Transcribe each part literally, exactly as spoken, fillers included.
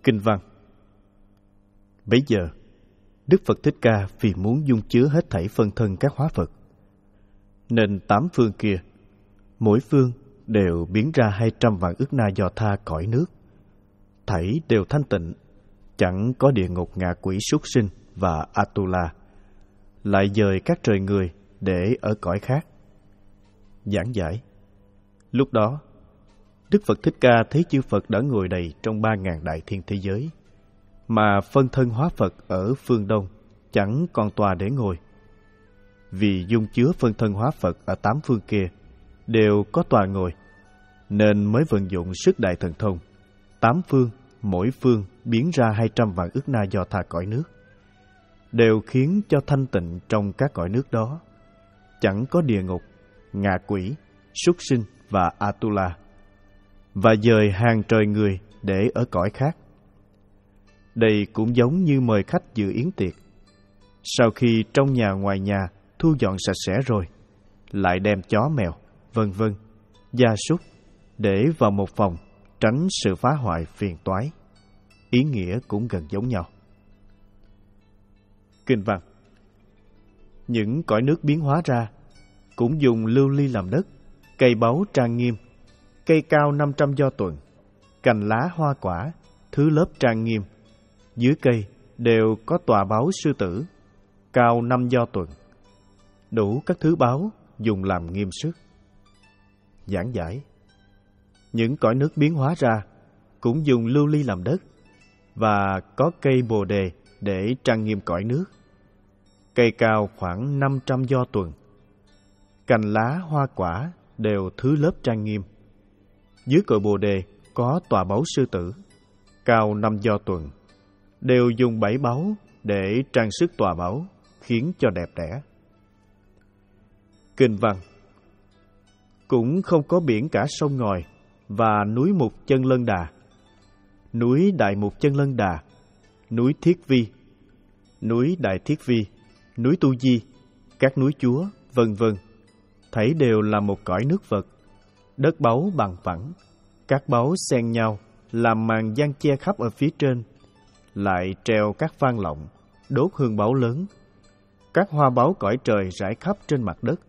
Kinh văn. Bấy giờ, Đức Phật Thích Ca vì muốn dung chứa hết thảy phân thân các hóa Phật, nên tám phương kia, mỗi phương đều biến ra hai trăm vạn ức na do tha cõi nước, thảy đều thanh tịnh, chẳng có địa ngục ngạ quỷ súc sinh và Atula, lại dời các trời người để ở cõi khác. Giảng giải. Lúc đó, Đức Phật Thích Ca thấy chư Phật đã ngồi đầy trong ba ngàn đại thiên thế giới, mà phân thân hóa Phật ở phương Đông chẳng còn tòa để ngồi. Vì dung chứa phân thân hóa Phật ở tám phương kia đều có tòa ngồi, nên mới vận dụng sức đại thần thông, tám phương, mỗi phương biến ra hai trăm vạn ức na do tha cõi nước, đều khiến cho thanh tịnh trong các cõi nước đó, chẳng có địa ngục, ngạ quỷ, súc sinh và Atula, và dời hàng trời người để ở cõi khác. Đây cũng giống như mời khách dự yến tiệc. Sau khi trong nhà ngoài nhà thu dọn sạch sẽ rồi, lại đem chó mèo, vân vân, gia súc để vào một phòng, tránh sự phá hoại phiền toái. Ý nghĩa cũng gần giống nhau. Kinh văn. Những cõi nước biến hóa ra cũng dùng lưu ly làm đất, cây báu trang nghiêm, cây cao năm trăm do tuần, cành lá hoa quả, thứ lớp trang nghiêm. Dưới cây đều có tòa báu sư tử, cao năm do tuần, đủ các thứ báu dùng làm nghiêm sức. Giảng giải. Những cõi nước biến hóa ra cũng dùng lưu ly làm đất, và có cây bồ đề để trang nghiêm cõi nước, cây cao khoảng năm trăm do tuần, cành lá hoa quả đều thứ lớp trang nghiêm. Dưới cội bồ đề có tòa báu sư tử, cao năm do tuần, đều dùng bảy báu để trang sức tòa báu, khiến cho đẹp đẽ. Kinh văn. Cũng không có biển cả sông ngòi và núi Mục Chân Lân Đà, núi Đại Mục Chân Lân Đà, núi Thiết Vi, núi Đại Thiết Vi, núi Tu Di, các núi Chúa, vân vân, thảy đều là một cõi nước Phật, đất báu bằng phẳng, các báu xen nhau làm màn giăng che khắp ở phía trên, lại treo các phan lọng, đốt hương báu lớn, các hoa báu cõi trời rải khắp trên mặt đất.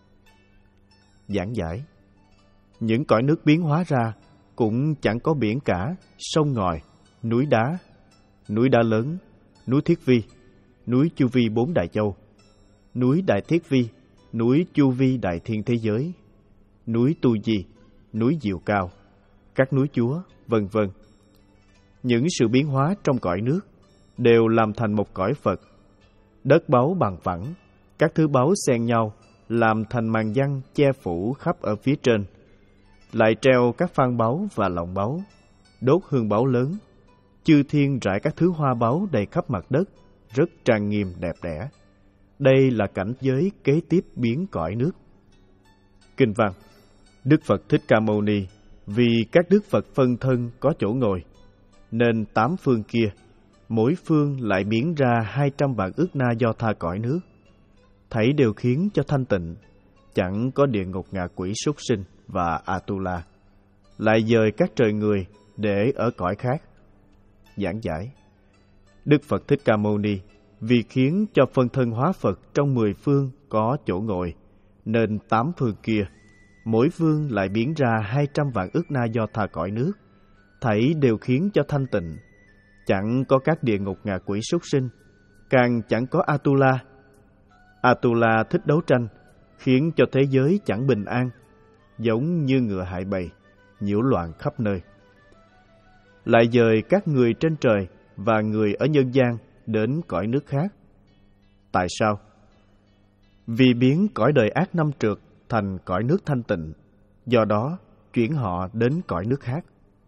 Giảng giải. Những cõi nước biến hóa ra cũng chẳng có biển cả, sông ngòi, núi đá, núi đá lớn, núi Thiết Vi, núi Chu Vi bốn đại châu, núi Đại Thiết Vi, núi Chu Vi đại thiên thế giới, núi Tu Di, núi Diệu Cao, các núi Chúa, vân vân. Những sự biến hóa trong cõi nước đều làm thành một cõi Phật, đất báu bằng phẳng, các thứ báu xen nhau làm thành màn giăng che phủ khắp ở phía trên, lại treo các phan báu và lọng báu, đốt hương báu lớn, chư thiên rải các thứ hoa báu đầy khắp mặt đất, rất trang nghiêm đẹp đẽ. Đây là cảnh giới kế tiếp biến cõi nước. Kinh văn. Đức Phật Thích Ca Mâu Ni vì các đức Phật phân thân có chỗ ngồi, nên tám phương kia, mỗi phương lại biến ra hai trăm vạn ức na do tha cõi nước, thảy đều khiến cho thanh tịnh, chẳng có địa ngục ngạ quỷ súc sinh và Atula, lại dời các trời người để ở cõi khác. Giảng giải. Đức Phật Thích Ca Mâu Ni vì khiến cho phân thân hóa Phật trong mười phương có chỗ ngồi, nên tám phương kia, mỗi phương lại biến ra hai trăm vạn ức na do tha cõi nước, thảy đều khiến cho thanh tịnh, chẳng có các địa ngục ngạ quỷ súc sinh, càng chẳng có Atula. Atula thích đấu tranh, khiến cho thế giới chẳng bình an, giống như ngựa hại bầy, nhiễu loạn khắp nơi. Lại dời các người trên trời và người ở nhân gian đến cõi nước khác. Tại sao? Vì biến cõi đời ác năm trượt thành cõi nước thanh tịnh, do đó chuyển họ đến cõi nước khác.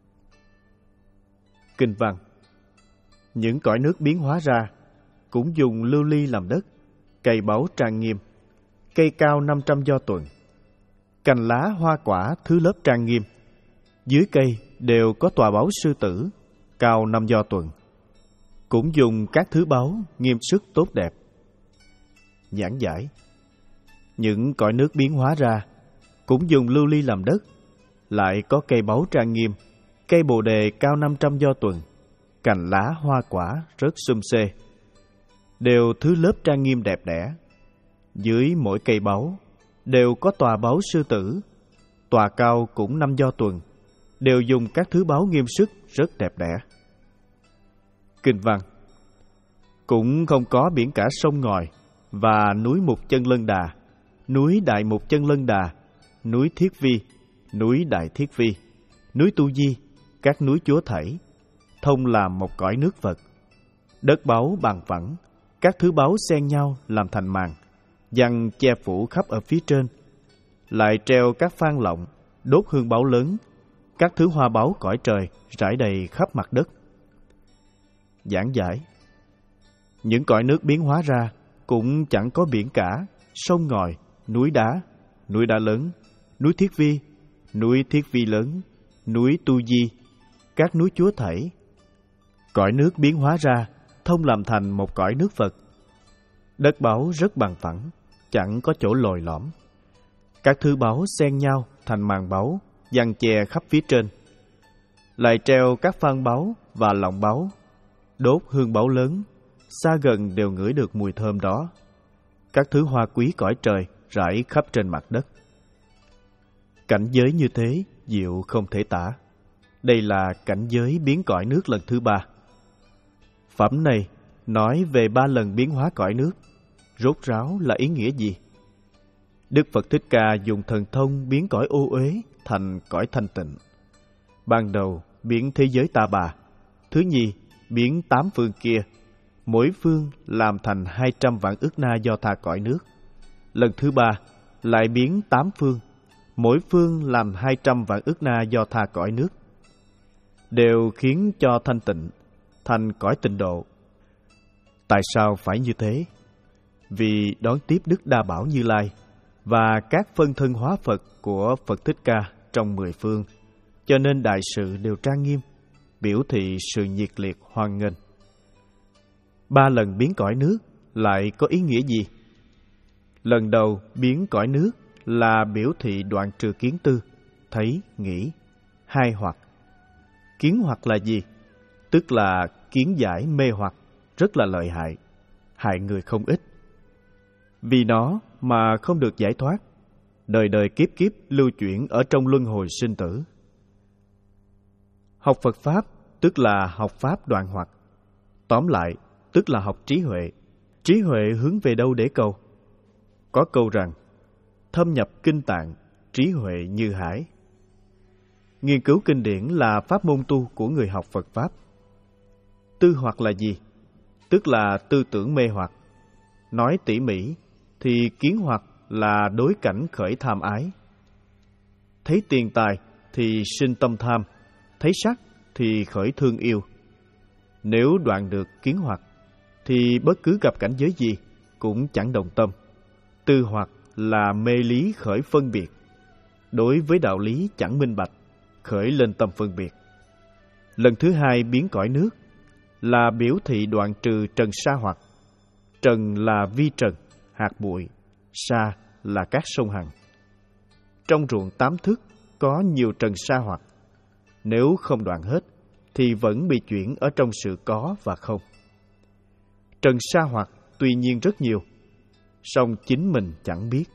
Kinh văn. Những cõi nước biến hóa ra cũng dùng lưu ly làm đất, cây báu trang nghiêm, cây cao năm trăm do tuần, cành lá hoa quả thứ lớp trang nghiêm. Dưới cây đều có tòa báu sư tử, cao năm do tuần, cũng dùng các thứ báu nghiêm sức tốt đẹp. Giảng giải. Những cõi nước biến hóa ra cũng dùng lưu ly làm đất, lại có cây báu trang nghiêm, cây bồ đề cao năm trăm do tuần, cành lá hoa quả rất sum xê, đều thứ lớp trang nghiêm đẹp đẽ. Dưới mỗi cây báu đều có tòa báu sư tử, tòa cao cũng năm do tuần, đều dùng các thứ báu nghiêm sức rất đẹp đẽ. Kinh văn: cũng không có biển cả sông ngòi và núi Mục Chân Lân Đà, núi Đại Mục Chân Lân Đà, núi Thiết Vi, núi Đại Thiết Vi, núi Tu Di, các núi chúa thảy, thông làm một cõi nước Phật. Đất báu bằng phẳng, các thứ báu xen nhau làm thành màn, giăng che phủ khắp ở phía trên. Lại treo các phan lọng, đốt hương báu lớn, các thứ hoa báu cõi trời rải đầy khắp mặt đất. Giảng giải: những cõi nước biến hóa ra cũng chẳng có biển cả, sông ngòi, núi đá, núi đá lớn, núi Thiết Vi, núi Thiết Vi lớn, núi Tu Di, các núi chúa thảy. Cõi nước biến hóa ra, thông làm thành một cõi nước Phật. Đất báu rất bằng phẳng, chẳng có chỗ lồi lõm. Các thứ báu xen nhau thành màn báu, giăng che khắp phía trên. Lại treo các phan báu và lọng báu, đốt hương báu lớn, xa gần đều ngửi được mùi thơm đó. Các thứ hoa quý cõi trời rải khắp trên mặt đất. Cảnh giới như thế, diệu không thể tả. Đây là cảnh giới biến cõi nước lần thứ ba. Phẩm này nói về ba lần biến hóa cõi nước. Rốt ráo là ý nghĩa gì? Đức Phật Thích Ca dùng thần thông biến cõi ô uế thành cõi thanh tịnh. Ban đầu biến thế giới ta bà, thứ nhì biến tám phương kia, mỗi phương làm thành hai trăm vạn ức na do tha cõi nước. Lần thứ ba lại biến tám phương, mỗi phương làm hai trăm vạn ức na do tha cõi nước, đều khiến cho thanh tịnh, thành cõi tịnh độ. Tại sao phải như thế? Vì đón tiếp Đức Đa Bảo Như Lai và các phân thân hóa Phật của Phật Thích Ca trong mười phương, cho nên đại sự đều trang nghiêm, biểu thị sự nhiệt liệt hoan nghênh. Ba lần biến cõi nước lại có ý nghĩa gì? Lần đầu biến cõi nước là biểu thị đoạn trừ kiến tư, thấy, nghĩ, hai hoặc. Kiến hoặc là gì? Tức là kiến giải mê hoặc, rất là lợi hại, hại người không ít. Vì nó mà không được giải thoát, đời đời kiếp kiếp lưu chuyển ở trong luân hồi sinh tử. Học Phật Pháp tức là học Pháp đoạn hoặc. Tóm lại, tức là học trí huệ. Trí huệ hướng về đâu để cầu? Có câu rằng, thâm nhập kinh tạng, trí huệ như hải. Nghiên cứu kinh điển là pháp môn tu của người học Phật Pháp. Tư hoặc là gì? Tức là tư tưởng mê hoặc. Nói tỉ mỉ thì kiến hoặc là đối cảnh khởi tham ái. Thấy tiền tài thì sinh tâm tham, thấy sắc thì khởi thương yêu. Nếu đoạn được kiến hoặc thì bất cứ gặp cảnh giới gì cũng chẳng đồng tâm. Tư hoặc là mê lý khởi phân biệt, đối với đạo lý chẳng minh bạch, khởi lên tâm phân biệt. Lần thứ hai biến cõi nước là biểu thị đoạn trừ trần sa hoặc. Trần là vi trần, hạt bụi, sa là các sông hằng. Trong ruộng tám thức có nhiều trần sa hoặc. Nếu không đoạn hết thì vẫn bị chuyển ở trong sự có và không. Trần sa hoặc tuy nhiên rất nhiều, song chính mình chẳng biết.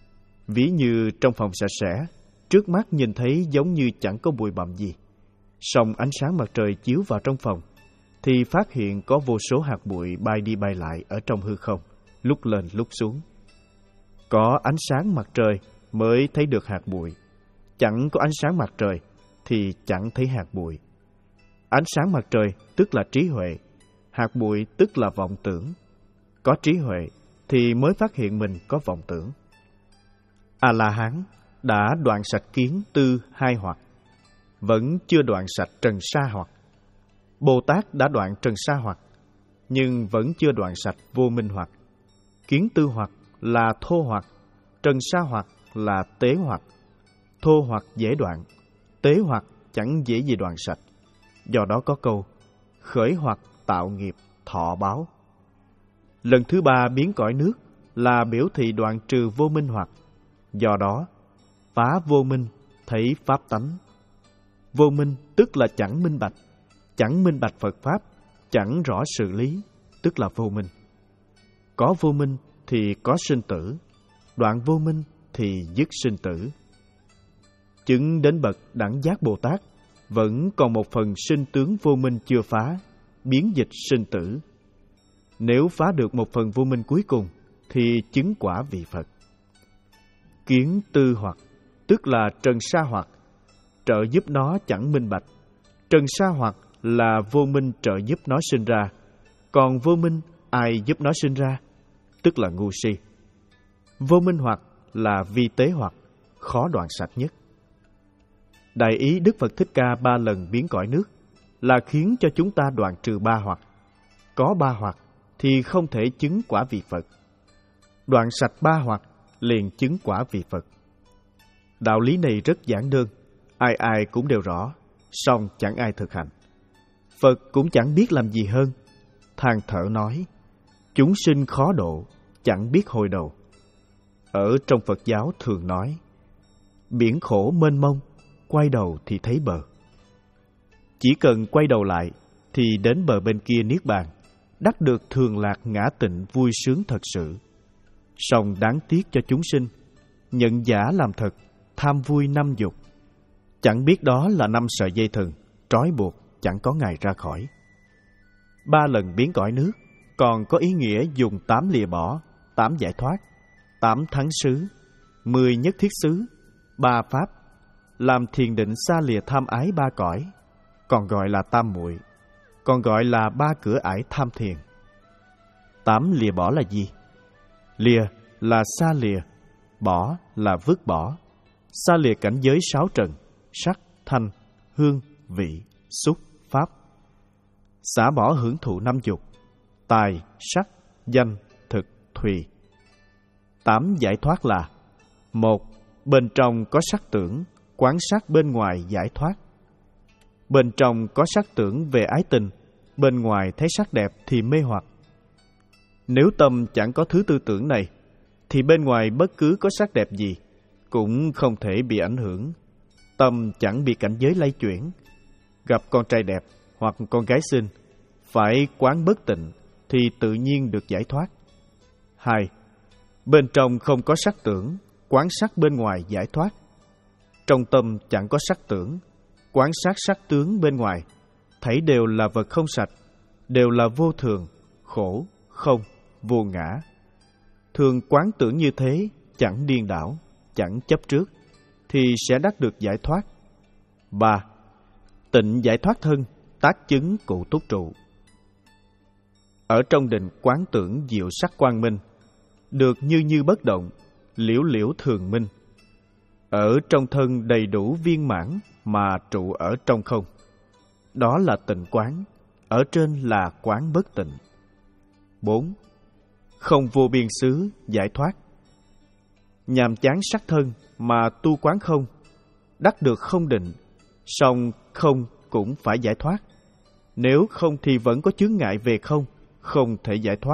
Ví như trong phòng sạch sẽ, trước mắt nhìn thấy giống như chẳng có bụi bặm gì. Song ánh sáng mặt trời chiếu vào trong phòng, thì phát hiện có vô số hạt bụi bay đi bay lại ở trong hư không, lúc lên lúc xuống. Có ánh sáng mặt trời mới thấy được hạt bụi. Chẳng có ánh sáng mặt trời thì chẳng thấy hạt bụi. Ánh sáng mặt trời tức là trí huệ, hạt bụi tức là vọng tưởng. Có trí huệ thì mới phát hiện mình có vọng tưởng. A-la-hán đã đoạn sạch kiến tư hai hoặc, vẫn chưa đoạn sạch trần sa hoặc. Bồ Tát đã đoạn trần sa hoặc, nhưng vẫn chưa đoạn sạch vô minh hoặc. Kiến tư hoặc là thô hoặc, trần sa hoặc là tế hoặc. Thô hoặc dễ đoạn, tế hoặc chẳng dễ gì đoạn sạch. Do đó có câu, khởi hoặc tạo nghiệp thọ báo. Lần thứ ba biến cõi nước là biểu thị đoạn trừ vô minh hoặc. Do đó, phá vô minh, thấy pháp tánh. Vô minh tức là chẳng minh bạch, chẳng minh bạch Phật Pháp, chẳng rõ sự lý, tức là vô minh. Có vô minh thì có sinh tử, đoạn vô minh thì dứt sinh tử. Chứng đến bậc đẳng giác Bồ Tát, vẫn còn một phần sinh tướng vô minh chưa phá, biến dịch sinh tử. Nếu phá được một phần vô minh cuối cùng, thì chứng quả vị Phật. Kiến tư hoặc, tức là trần sa hoặc, trợ giúp nó chẳng minh bạch. Trần sa hoặc là vô minh trợ giúp nó sinh ra, còn vô minh ai giúp nó sinh ra, tức là ngu si. Vô minh hoặc là vi tế hoặc, khó đoạn sạch nhất. Đại ý Đức Phật Thích Ca ba lần biến cõi nước là khiến cho chúng ta đoạn trừ ba hoặc. Có ba hoặc thì không thể chứng quả vị Phật. Đoạn sạch ba hoặc liền chứng quả vị Phật. Đạo lý này rất giản đơn, ai ai cũng đều rõ, song chẳng ai thực hành. Phật cũng chẳng biết làm gì hơn, than thở nói, chúng sinh khó độ, chẳng biết hồi đầu. Ở trong Phật giáo thường nói, biển khổ mênh mông, quay đầu thì thấy bờ. Chỉ cần quay đầu lại thì đến bờ bên kia niết bàn, đắc được thường lạc ngã tịnh vui sướng thật sự. Song đáng tiếc cho chúng sinh, nhận giả làm thật, tham vui năm dục. Chẳng biết đó là năm sợi dây thừng, trói buộc, chẳng có ngày ra khỏi. Ba lần biến cõi nước, còn có ý nghĩa dùng tám lìa bỏ, tám giải thoát, tám thắng xứ, mười nhất thiết xứ, ba pháp, làm thiền định xa lìa tham ái ba cõi, còn gọi là tam muội, còn gọi là ba cửa ải tham thiền. Tám lìa bỏ là gì? Lìa là xa lìa, bỏ là vứt bỏ. Xa lìa cảnh giới sáu trần, sắc, thanh, hương, vị, xúc, pháp. Xả bỏ hưởng thụ năm dục, tài, sắc, danh, thực, thùy. Tám giải thoát là: một, bên trong có sắc tưởng, quán sát bên ngoài giải thoát. Bên trong có sắc tưởng về ái tình, bên ngoài thấy sắc đẹp thì mê hoặc. Nếu tâm chẳng có thứ tư tưởng này, thì bên ngoài bất cứ có sắc đẹp gì cũng không thể bị ảnh hưởng. Tâm chẳng bị cảnh giới lay chuyển. Gặp con trai đẹp hoặc con gái xinh, phải quán bất tịnh thì tự nhiên được giải thoát. Hai, bên trong không có sắc tưởng, quán sát bên ngoài giải thoát. Trong tâm chẳng có sắc tưởng, quán sát sắc tướng bên ngoài, thấy đều là vật không sạch, đều là vô thường, khổ, không, vô ngã. Thường quán tưởng như thế, chẳng điên đảo, chẳng chấp trước, thì sẽ đắc được giải thoát. Ba, tịnh giải thoát thân, tác chứng cụ túc trụ. Ở trong định quán tưởng diệu sắc quang minh, được như như bất động, liễu liễu thường minh. Ở trong thân đầy đủ viên mãn mà trụ ở trong không. Đó là tịnh quán, ở trên là quán bất tịnh. Bốn, không vô biên xứ, giải thoát. Nhàm chán sắc thân mà tu quán không, đắc được không định, song không cũng phải giải thoát. Nếu không thì vẫn có chướng ngại về không, không thể giải thoát.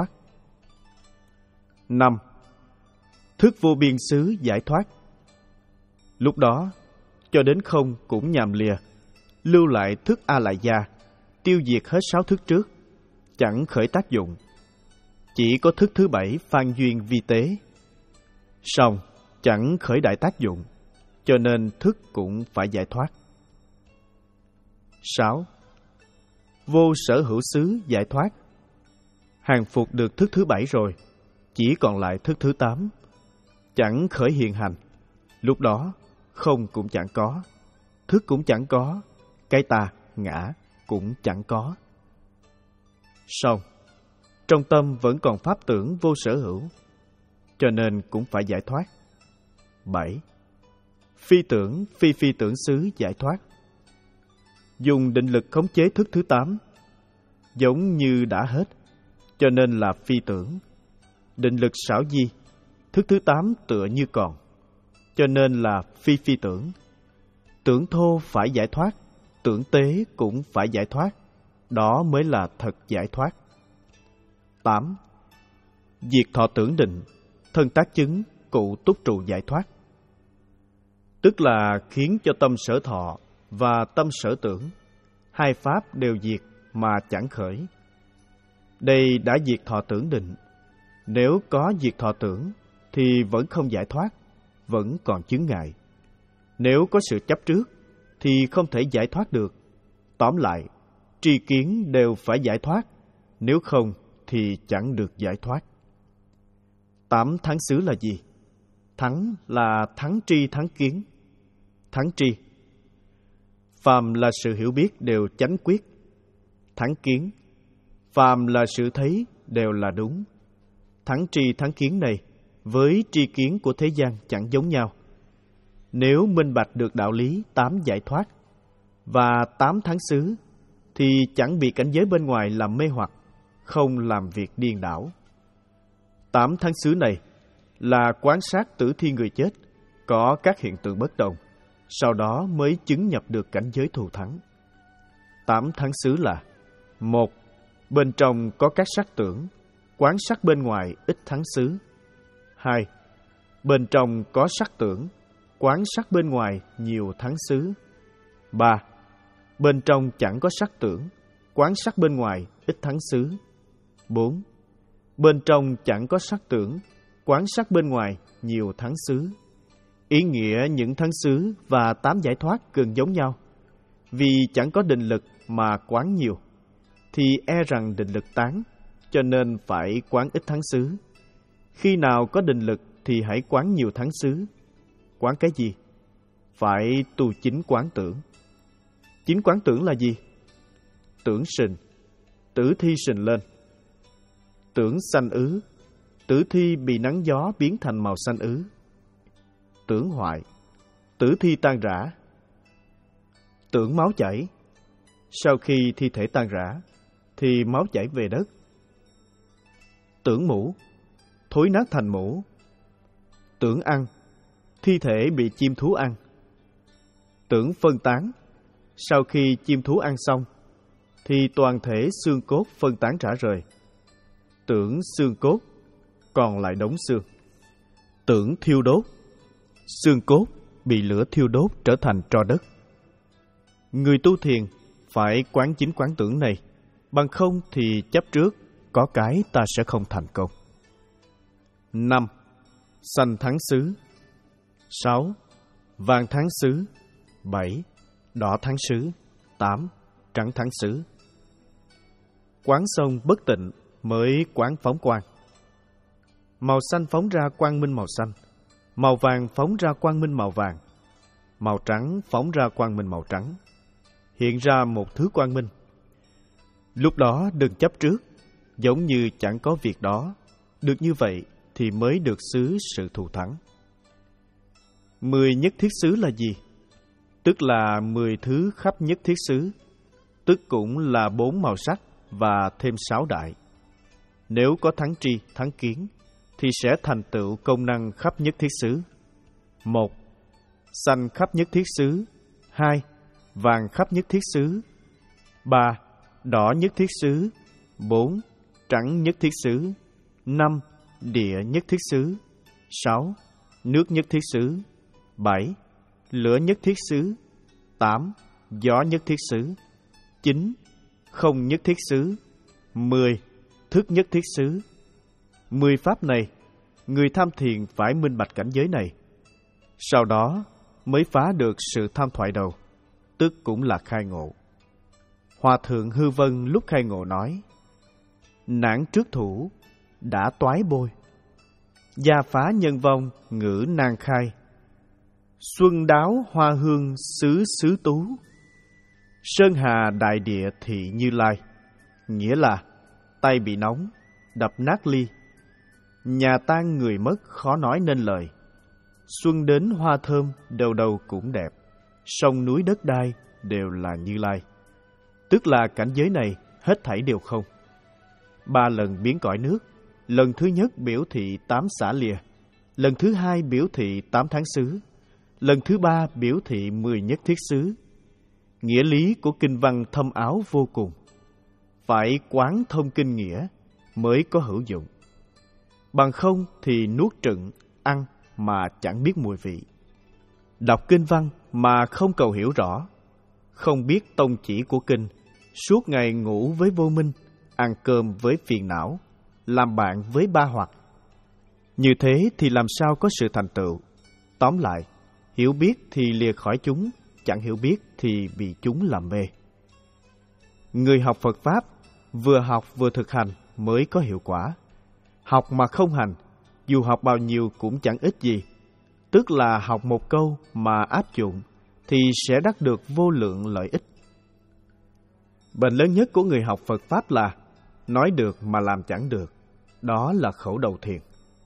Năm, thức vô biên xứ giải thoát. Lúc đó, cho đến không cũng nhàm lìa, lưu lại thức A-lại gia, tiêu diệt hết sáu thức trước, chẳng khởi tác dụng. Chỉ có thức thứ bảy phan duyên vi tế. Song chẳng khởi đại tác dụng, cho nên thức cũng phải giải thoát. Sáu, vô sở hữu xứ giải thoát. Hàng phục được thức thứ bảy rồi, chỉ còn lại thức thứ tám, chẳng khởi hiện hành. Lúc đó, không cũng chẳng có, thức cũng chẳng có, cái ta, ngã cũng chẳng có. Song trong tâm vẫn còn pháp tưởng vô sở hữu, cho nên cũng phải giải thoát. Bảy, phi tưởng, phi phi tưởng xứ giải thoát. Dùng định lực khống chế thức thứ tám, giống như đã hết, cho nên là phi tưởng. Định lực xảo di, thức thứ tám tựa như còn, cho nên là phi phi tưởng. Tưởng thô phải giải thoát, tưởng tế cũng phải giải thoát, đó mới là thật giải thoát. Tám, diệt thọ tưởng định, thân tác chứng, cụ túc trụ giải thoát. Tức là khiến cho tâm sở thọ và tâm sở tưởng, hai pháp đều diệt mà chẳng khởi. Đây đã diệt thọ tưởng định. Nếu có diệt thọ tưởng thì vẫn không giải thoát, vẫn còn chướng ngại. Nếu có sự chấp trước thì không thể giải thoát được. Tóm lại, tri kiến đều phải giải thoát, nếu không thì chẳng được giải thoát. Tám thắng xứ là gì? Thắng là thắng tri thắng kiến. Thắng tri, phàm là sự hiểu biết đều chánh quyết. Thắng kiến, phàm là sự thấy đều là đúng. Thắng tri thắng kiến này với tri kiến của thế gian chẳng giống nhau. Nếu minh bạch được đạo lý tám giải thoát và tám thắng xứ thì chẳng bị cảnh giới bên ngoài làm mê hoặc, không làm việc điên đảo. Tám thắng xứ này là quan sát tử thi người chết, có các hiện tượng bất đồng, sau đó mới chứng nhập được cảnh giới thù thắng. Tám thắng xứ là: một. Bên trong có các sắc tưởng, quán sắc bên ngoài ít thắng xứ. Hai. Bên trong có sắc tưởng, quán sắc bên ngoài nhiều thắng xứ. Ba. Bên trong chẳng có sắc tưởng, quán sắc bên ngoài ít thắng xứ. Bốn. Bên trong chẳng có sắc tưởng, quán sắc bên ngoài nhiều thắng xứ. Ý nghĩa những thắng xứ và tám giải thoát gần giống nhau. Vì chẳng có định lực mà quán nhiều, thì e rằng định lực tán, cho nên phải quán ít thắng xứ. Khi nào có định lực thì hãy quán nhiều thắng xứ. Quán cái gì? Phải tu chính quán tưởng. Chính quán tưởng là gì? Tưởng sình, tử thi sình lên. Tưởng sanh ứ, tử thi bị nắng gió biến thành màu xanh ứ. Tưởng hoại, tử thi tan rã. Tưởng máu chảy, sau khi thi thể tan rã thì máu chảy về đất. Tưởng mũ, thối nát thành mũ. Tưởng ăn, thi thể bị chim thú ăn. Tưởng phân tán, sau khi chim thú ăn xong thì toàn thể xương cốt phân tán rã rời. Tưởng xương cốt, còn lại đống xương. Tưởng thiêu đốt, xương cốt bị lửa thiêu đốt trở thành tro đất. Người tu thiền phải quán chính quán tưởng này, bằng không thì chấp trước, có cái ta sẽ không thành công. Năm. Xanh thắng xứ. Sáu. Vàng thắng xứ. Bảy. Đỏ thắng xứ. Tám. Trắng thắng xứ. Quán xong bất tịnh mới quán phóng quang. Màu xanh phóng ra quang minh màu xanh, màu vàng phóng ra quang minh màu vàng, màu trắng phóng ra quang minh màu trắng, hiện ra một thứ quang minh. Lúc đó đừng chấp trước, giống như chẳng có việc đó. Được như vậy thì mới được xứ sự thù thắng. Mười nhất thiết xứ là gì? Tức là mười thứ khắp nhất thiết xứ, tức cũng là bốn màu sắc và thêm sáu đại. Nếu có thắng tri, thắng kiến, thì sẽ thành tựu công năng khắp nhất thiết xứ. Một. Xanh khắp nhất thiết xứ. Hai. Vàng khắp nhất thiết xứ. Ba. Đỏ nhất thiết xứ. Bốn. Trắng nhất thiết xứ. Năm. Địa nhất thiết xứ. Sáu. Nước nhất thiết xứ. Bảy. Lửa nhất thiết xứ. Tám. Gió nhất thiết xứ. Chín. Không nhất thiết xứ. Mười. Thức nhất thiết xứ. Mười pháp này, người tham thiền phải minh bạch cảnh giới này. Sau đó mới phá được sự tham thoại đầu, tức cũng là khai ngộ. Hòa thượng Hư Vân lúc khai ngộ nói: Nản trước thủ, đã toái bôi. Gia phá nhân vong, ngữ nan khai. Xuân đáo hoa hương xứ xứ tú. Sơn hà đại địa thị Như Lai. Nghĩa là tay bị nóng, đập nát ly. Nhà tan người mất khó nói nên lời. Xuân đến hoa thơm đầu đầu cũng đẹp. Sông núi đất đai đều là Như Lai. Tức là cảnh giới này hết thảy đều không. Ba lần biến cõi nước. Lần thứ nhất biểu thị tám xả lìa. Lần thứ hai biểu thị tám tháng xứ. Lần thứ ba biểu thị mười nhất thiết xứ. Nghĩa lý của kinh văn thâm áo vô cùng. Phải quán thông kinh nghĩa mới có hữu dụng. Bằng không thì nuốt trựng, ăn mà chẳng biết mùi vị. Đọc kinh văn mà không cầu hiểu rõ, không biết tông chỉ của kinh, suốt ngày ngủ với vô minh, ăn cơm với phiền não, làm bạn với ba hoặc. Như thế thì làm sao có sự thành tựu? Tóm lại, hiểu biết thì lìa khỏi chúng, chẳng hiểu biết thì bị chúng làm mê. Người học Phật Pháp, vừa học vừa thực hành mới có hiệu quả. Học mà không hành, dù học bao nhiêu cũng chẳng ích gì. Tức là học một câu mà áp dụng thì sẽ đắc được vô lượng lợi ích. Bệnh lớn nhất của người học Phật Pháp là nói được mà làm chẳng được. Đó là khẩu đầu thiền.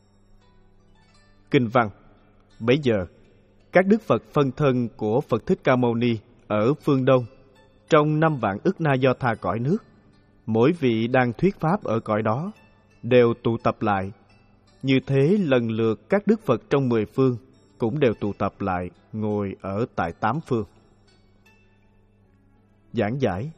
Kinh văn. Bấy giờ, các đức Phật phân thân của Phật Thích Ca Mâu Ni ở phương Đông, trong năm vạn ức na do tha cõi nước, mỗi vị đang thuyết pháp ở cõi đó, đều tụ tập lại. Như thế lần lượt các đức Phật trong mười phương cũng đều tụ tập lại, ngồi ở tại tám phương. Giảng giải.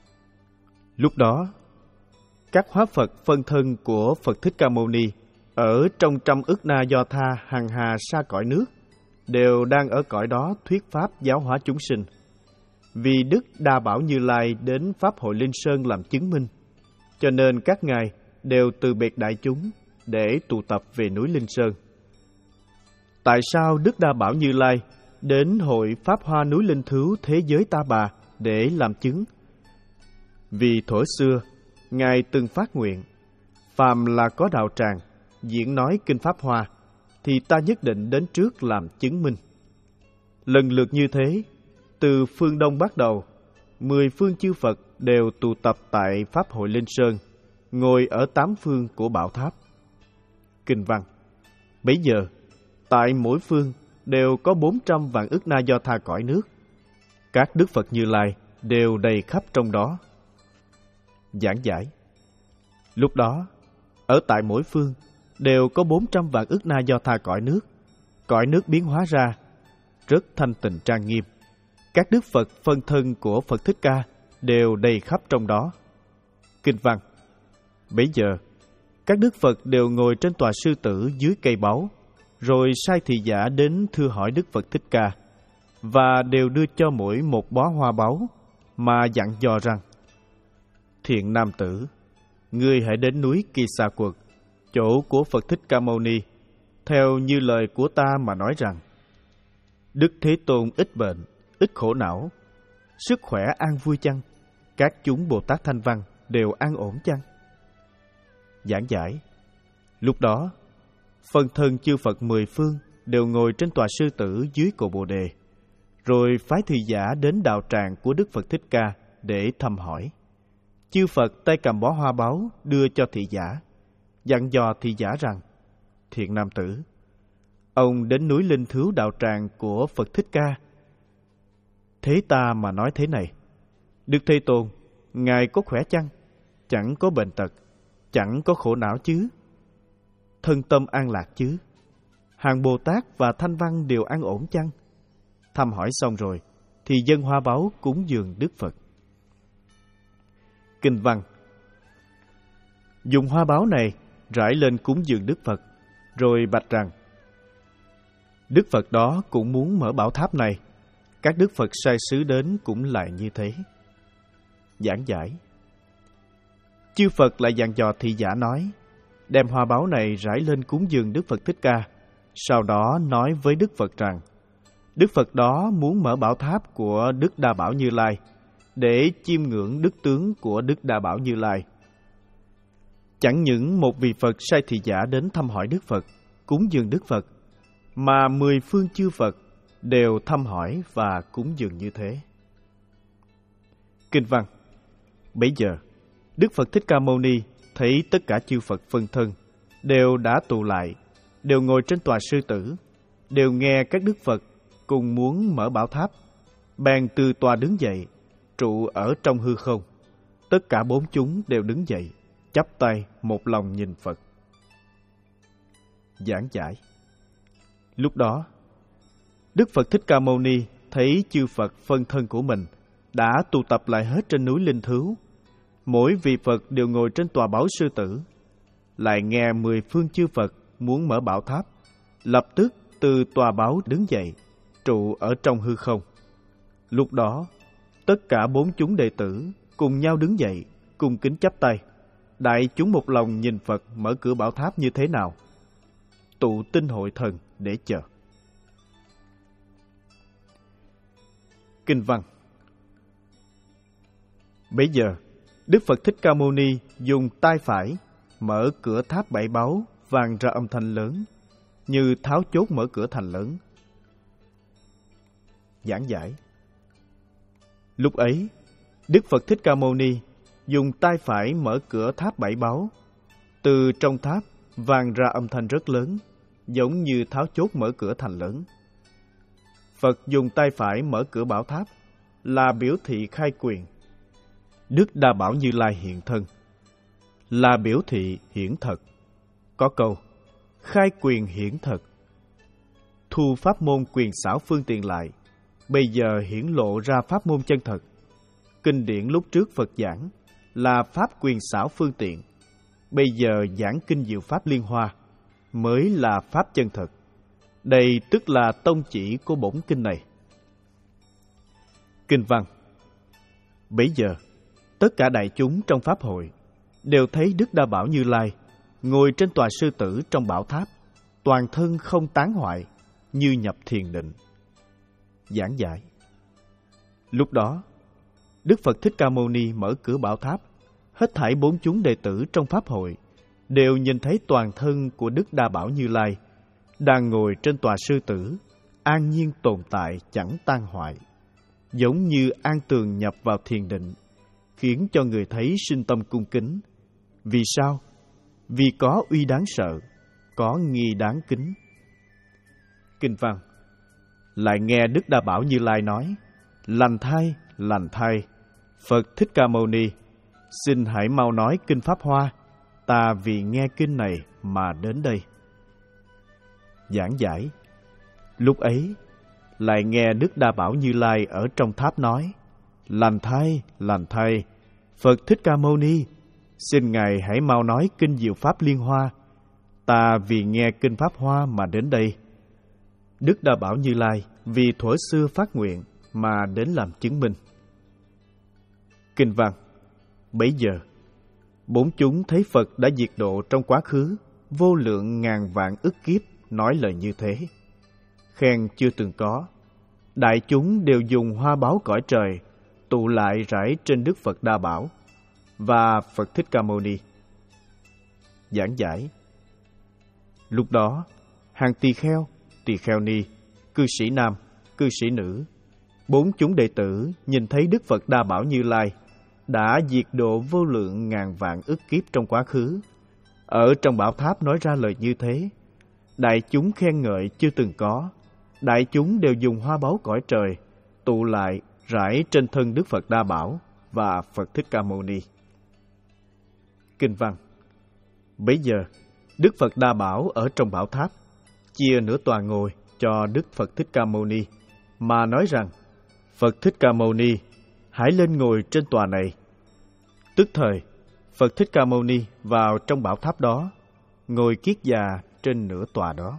Lúc đó, các hóa Phật phân thân của Phật Thích Ca Mâu Ni ở trong trăm ức na do tha hằng hà xa cõi nước, đều đang ở cõi đó thuyết pháp giáo hóa chúng sinh. Vì Đức Đa Bảo Như Lai đến Pháp hội Linh Sơn làm chứng minh, cho nên các ngài đều từ biệt đại chúng để tụ tập về núi Linh Sơn. Tại sao Đức Đa Bảo Như Lai đến hội Pháp Hoa núi Linh Thứu thế giới Ta Bà để làm chứng? Vì thuở xưa, ngài từng phát nguyện, phàm là có đạo tràng diễn nói kinh Pháp Hoa, thì ta nhất định đến trước làm chứng minh. Lần lượt như thế, từ phương Đông bắt đầu, mười phương chư Phật đều tụ tập tại Pháp hội Linh Sơn, ngồi ở tám phương của bảo tháp. Kinh văn. Bấy giờ, tại mỗi phương đều có bốn trăm vạn ức na do tha cõi nước. Các đức Phật Như Lai đều đầy khắp trong đó. Giảng giải. Lúc đó, ở tại mỗi phương đều có bốn trăm vạn ức na do tha cõi nước. Cõi nước biến hóa ra, rất thanh tịnh trang nghiêm. Các đức Phật phân thân của Phật Thích Ca đều đầy khắp trong đó. Kinh văn. Bấy giờ, các đức Phật đều ngồi trên tòa sư tử dưới cây báu, rồi sai thị giả đến thưa hỏi Đức Phật Thích Ca, và đều đưa cho mỗi một bó hoa báu, mà dặn dò rằng: Thiện nam tử, ngươi hãy đến núi Kỳ Xà Quật, chỗ của Phật Thích Ca Mâu Ni, theo như lời của ta mà nói rằng: Đức Thế Tôn ít bệnh, ít khổ não, sức khỏe an vui chăng? Các chúng Bồ Tát Thanh Văn đều an ổn chăng? Giảng giải. Lúc đó, phân thân chư Phật mười phương đều ngồi trên tòa sư tử dưới cội Bồ Đề, rồi phái thị giả đến đạo tràng của Đức Phật Thích Ca để thăm hỏi. Chư Phật tay cầm bó hoa báu đưa cho thị giả, dặn dò thị giả rằng: Thiện nam tử, ông đến núi Linh Thứu đạo tràng của Phật Thích Ca. Thế ta mà nói thế này: Đức Thế Tôn, ngài có khỏe chăng? Chẳng có bệnh tật, chẳng có khổ não chứ? Thân tâm an lạc chứ? Hàng Bồ Tát và Thanh Văn đều an ổn chăng? Thăm hỏi xong rồi thì dâng hoa báu cúng dường Đức Phật. Kinh văn. Dùng hoa báu này rải lên cúng dường Đức Phật, rồi bạch rằng: Đức Phật đó cũng muốn mở bảo tháp này. Các Đức Phật sai sứ đến cũng lại như thế. Giảng giải. Chư Phật lại dặn dò thị giả nói: Đem hoa báu này rải lên cúng dường Đức Phật Thích Ca. Sau đó nói với Đức Phật rằng: Đức Phật đó muốn mở bảo tháp của Đức Đa Bảo Như Lai, để chiêm ngưỡng đức tướng của Đức Đa Bảo Như Lai. Chẳng những một vị Phật sai thị giả đến thăm hỏi Đức Phật, cúng dường Đức Phật, mà mười phương chư Phật đều thăm hỏi và cúng dường như thế. Kinh văn. Bấy giờ, Đức Phật Thích Ca Mâu Ni thấy tất cả chư Phật phân thân đều đã tụ lại, đều ngồi trên tòa sư tử, đều nghe các Đức Phật cùng muốn mở bảo tháp, bèn từ tòa đứng dậy, trụ ở trong hư không. Tất cả bốn chúng đều đứng dậy, chắp tay một lòng nhìn Phật. Giảng giải. Lúc đó, Đức Phật Thích Ca Mâu Ni thấy chư Phật phân thân của mình đã tụ tập lại hết trên núi Linh Thứu. Mỗi vị Phật đều ngồi trên tòa báu sư tử, lại nghe mười phương chư Phật muốn mở bảo tháp, lập tức từ tòa báu đứng dậy, trụ ở trong hư không. Lúc đó, Tất cả bốn chúng đệ tử cùng nhau đứng dậy, cung kính chắp tay. Đại chúng một lòng nhìn Phật mở cửa bảo tháp như thế nào, tụ tinh hội thần để chờ. Kinh văn. Bấy giờ, Đức Phật Thích Ca Mâu Ni dùng tay phải mở cửa tháp bảy báu, vang ra âm thanh lớn, như tháo chốt mở cửa thành lớn. Giảng giải. Lúc ấy, Đức Phật Thích Ca Mâu Ni dùng tay phải mở cửa tháp bảy báu. Từ trong tháp vang ra âm thanh rất lớn, giống như tháo chốt mở cửa thành lớn. Phật dùng tay phải mở cửa bảo tháp là biểu thị khai quyền. Đức Đa Bảo Như Lai hiện thân là biểu thị hiển thật. Có câu khai quyền hiển thật. Thu pháp môn quyền xảo phương tiện lại, bây giờ hiển lộ ra pháp môn chân thật. Kinh điển lúc trước Phật giảng là pháp quyền xảo phương tiện, bây giờ giảng kinh diệu pháp liên hoa mới là pháp chân thật. Đây tức là tông chỉ của bổn kinh này. Kinh văn. Bấy giờ, tất cả đại chúng trong pháp hội đều thấy Đức Đa Bảo Như Lai ngồi trên tòa sư tử trong bảo tháp, toàn thân không tán hoại, như nhập thiền định. Giảng giải. Lúc đó, Đức Phật Thích Ca Mâu Ni mở cửa bảo tháp, hết thảy bốn chúng đệ tử trong pháp hội đều nhìn thấy toàn thân của Đức Đa Bảo Như Lai đang ngồi trên tòa sư tử, an nhiên tồn tại chẳng tan hoại, giống như an tường nhập vào thiền định, khiến cho người thấy sinh tâm cung kính. Vì sao? Vì có uy đáng sợ, có nghi đáng kính. Kinh văn. Lại nghe Đức Đa Bảo Như Lai nói: lành thay, lành thay, Phật Thích Ca Mâu Ni, xin hãy mau nói kinh Pháp Hoa, ta vì nghe kinh này mà đến đây. Giảng giải. Lúc ấy, lại nghe Đức Đa Bảo Như Lai ở trong tháp nói: lành thay, lành thay, Phật Thích Ca Mâu Ni, xin Ngài hãy mau nói kinh diệu pháp liên hoa, ta vì nghe kinh Pháp Hoa mà đến đây. Đức Đa Bảo Như Lai vì thuở xưa phát nguyện mà đến làm chứng minh. Kinh văn. Bấy giờ, bốn chúng thấy Phật đã diệt độ trong quá khứ vô lượng ngàn vạn ức kiếp, nói lời như thế, khen chưa từng có. Đại chúng đều dùng hoa báu cõi trời tụ lại rải trên Đức Phật Đa Bảo và Phật Thích Ca Mâu Ni. Giảng giải. Lúc đó, hàng tỳ kheo, tỳ kheo ni, cư sĩ nam, cư sĩ nữ, bốn chúng đệ tử nhìn thấy Đức Phật Đa Bảo Như Lai đã diệt độ vô lượng ngàn vạn ức kiếp trong quá khứ, ở trong bảo tháp nói ra lời như thế. Đại chúng khen ngợi chưa từng có. Đại chúng đều dùng hoa báu cõi trời tụ lại rải trên thân Đức Phật Đa Bảo và Phật Thích Ca Mâu Ni. Kinh văn. Bấy giờ, Đức Phật Đa Bảo ở trong bảo tháp chia nửa tòa ngồi cho Đức Phật Thích Ca Mâu Ni, mà nói rằng: Phật Thích Ca Mâu Ni, hãy lên ngồi trên tòa này. Tức thời, Phật Thích Ca Mâu Ni vào trong bảo tháp đó, ngồi kiết già trên nửa tòa đó.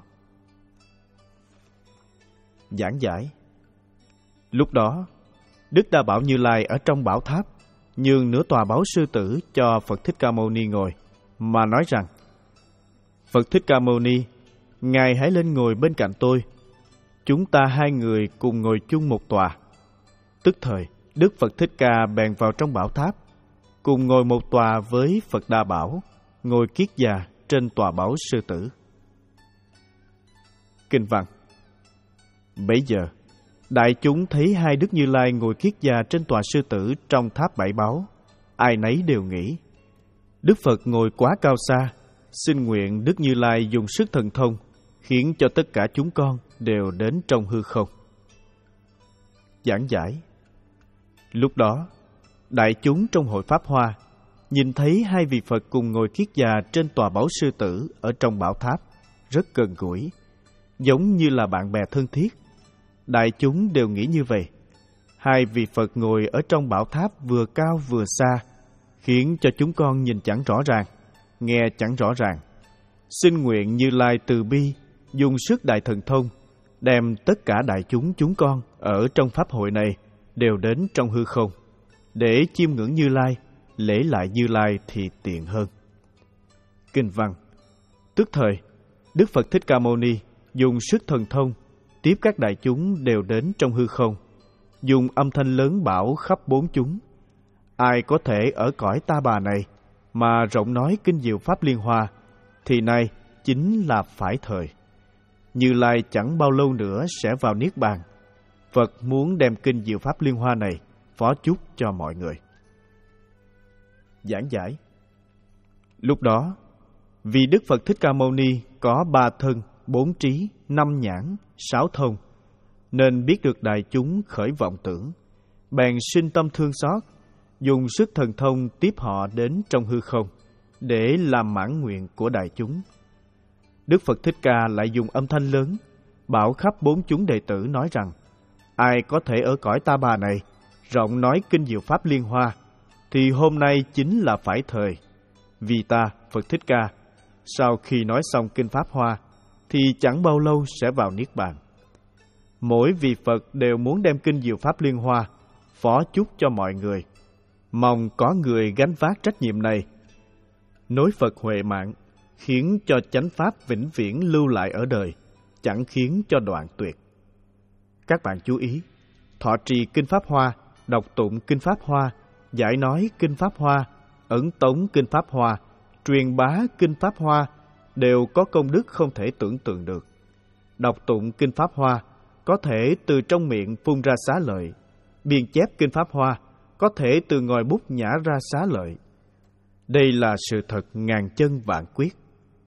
Giảng giải. Lúc đó, Đức Đa Bảo Như Lai ở trong bảo tháp nhường nửa tòa báu sư tử cho Phật Thích Ca Mâu Ni ngồi, mà nói rằng: Phật Thích Ca Mâu Ni, Ngài hãy lên ngồi bên cạnh tôi. Chúng ta hai người cùng ngồi chung một tòa. Tức thời, Đức Phật Thích Ca bèn vào trong bảo tháp, cùng ngồi một tòa với Phật Đa Bảo, ngồi kiết già trên tòa báu sư tử. Kinh văn. Bấy giờ, đại chúng thấy hai Đức Như Lai ngồi kiết già trên tòa sư tử trong tháp bảy báu. Ai nấy đều nghĩ: Đức Phật ngồi quá cao xa, xin nguyện Đức Như Lai dùng sức thần thông, khiến cho tất cả chúng con đều đến trong hư không. Giảng giải. Lúc đó, đại chúng trong hội Pháp Hoa nhìn thấy hai vị Phật cùng ngồi kiết già trên tòa báu sư tử ở trong bảo tháp, rất gần gũi, giống như là bạn bè thân thiết. Đại chúng đều nghĩ như vậy. Hai vị Phật ngồi ở trong bảo tháp vừa cao vừa xa, khiến cho chúng con nhìn chẳng rõ ràng, nghe chẳng rõ ràng. Xin nguyện Như Lai từ bi, dùng sức đại thần thông, đem tất cả đại chúng chúng con ở trong pháp hội này đều đến trong hư không. Để chiêm ngưỡng Như Lai, lễ lại Như Lai thì tiện hơn. Kinh văn. Tức thời, Đức Phật Thích Ca Mâu Ni dùng sức thần thông tiếp các đại chúng đều đến trong hư không, dùng âm thanh lớn bảo khắp bốn chúng: ai có thể ở cõi Ta Bà này mà rộng nói kinh diệu pháp Liên Hoa, thì nay chính là phải thời. Như Lai chẳng bao lâu nữa sẽ vào Niết Bàn. Phật muốn đem kinh diệu pháp Liên Hoa này phó chúc cho mọi người. Giảng giải. Lúc đó, vì Đức Phật Thích Ca Mâu Ni có ba thân, bốn trí, năm nhãn, sáu thông, nên biết được đại chúng khởi vọng tưởng, bèn sinh tâm thương xót, dùng sức thần thông tiếp họ đến trong hư không, để làm mãn nguyện của đại chúng. Đức Phật Thích Ca lại dùng âm thanh lớn, bảo khắp bốn chúng đệ tử nói rằng: ai có thể ở cõi Ta Bà này, rộng nói kinh diệu pháp Liên Hoa, thì hôm nay chính là phải thời. Vì ta, Phật Thích Ca, sau khi nói xong kinh Pháp Hoa, thì chẳng bao lâu sẽ vào Niết Bàn. Mỗi vị Phật đều muốn đem kinh diệu pháp Liên Hoa phó chúc cho mọi người. Mong có người gánh vác trách nhiệm này, nối Phật huệ mạng, khiến cho chánh pháp vĩnh viễn lưu lại ở đời, chẳng khiến cho đoạn tuyệt. Các bạn chú ý, thọ trì kinh Pháp Hoa, đọc tụng kinh Pháp Hoa, giải nói kinh Pháp Hoa, ẩn tống kinh Pháp Hoa, truyền bá kinh Pháp Hoa đều có công đức không thể tưởng tượng được. Đọc tụng kinh Pháp Hoa có thể từ trong miệng phun ra xá lợi, biên chép kinh Pháp Hoa có thể từ ngòi bút nhả ra xá lợi. Đây là sự thật ngàn chân vạn quyết.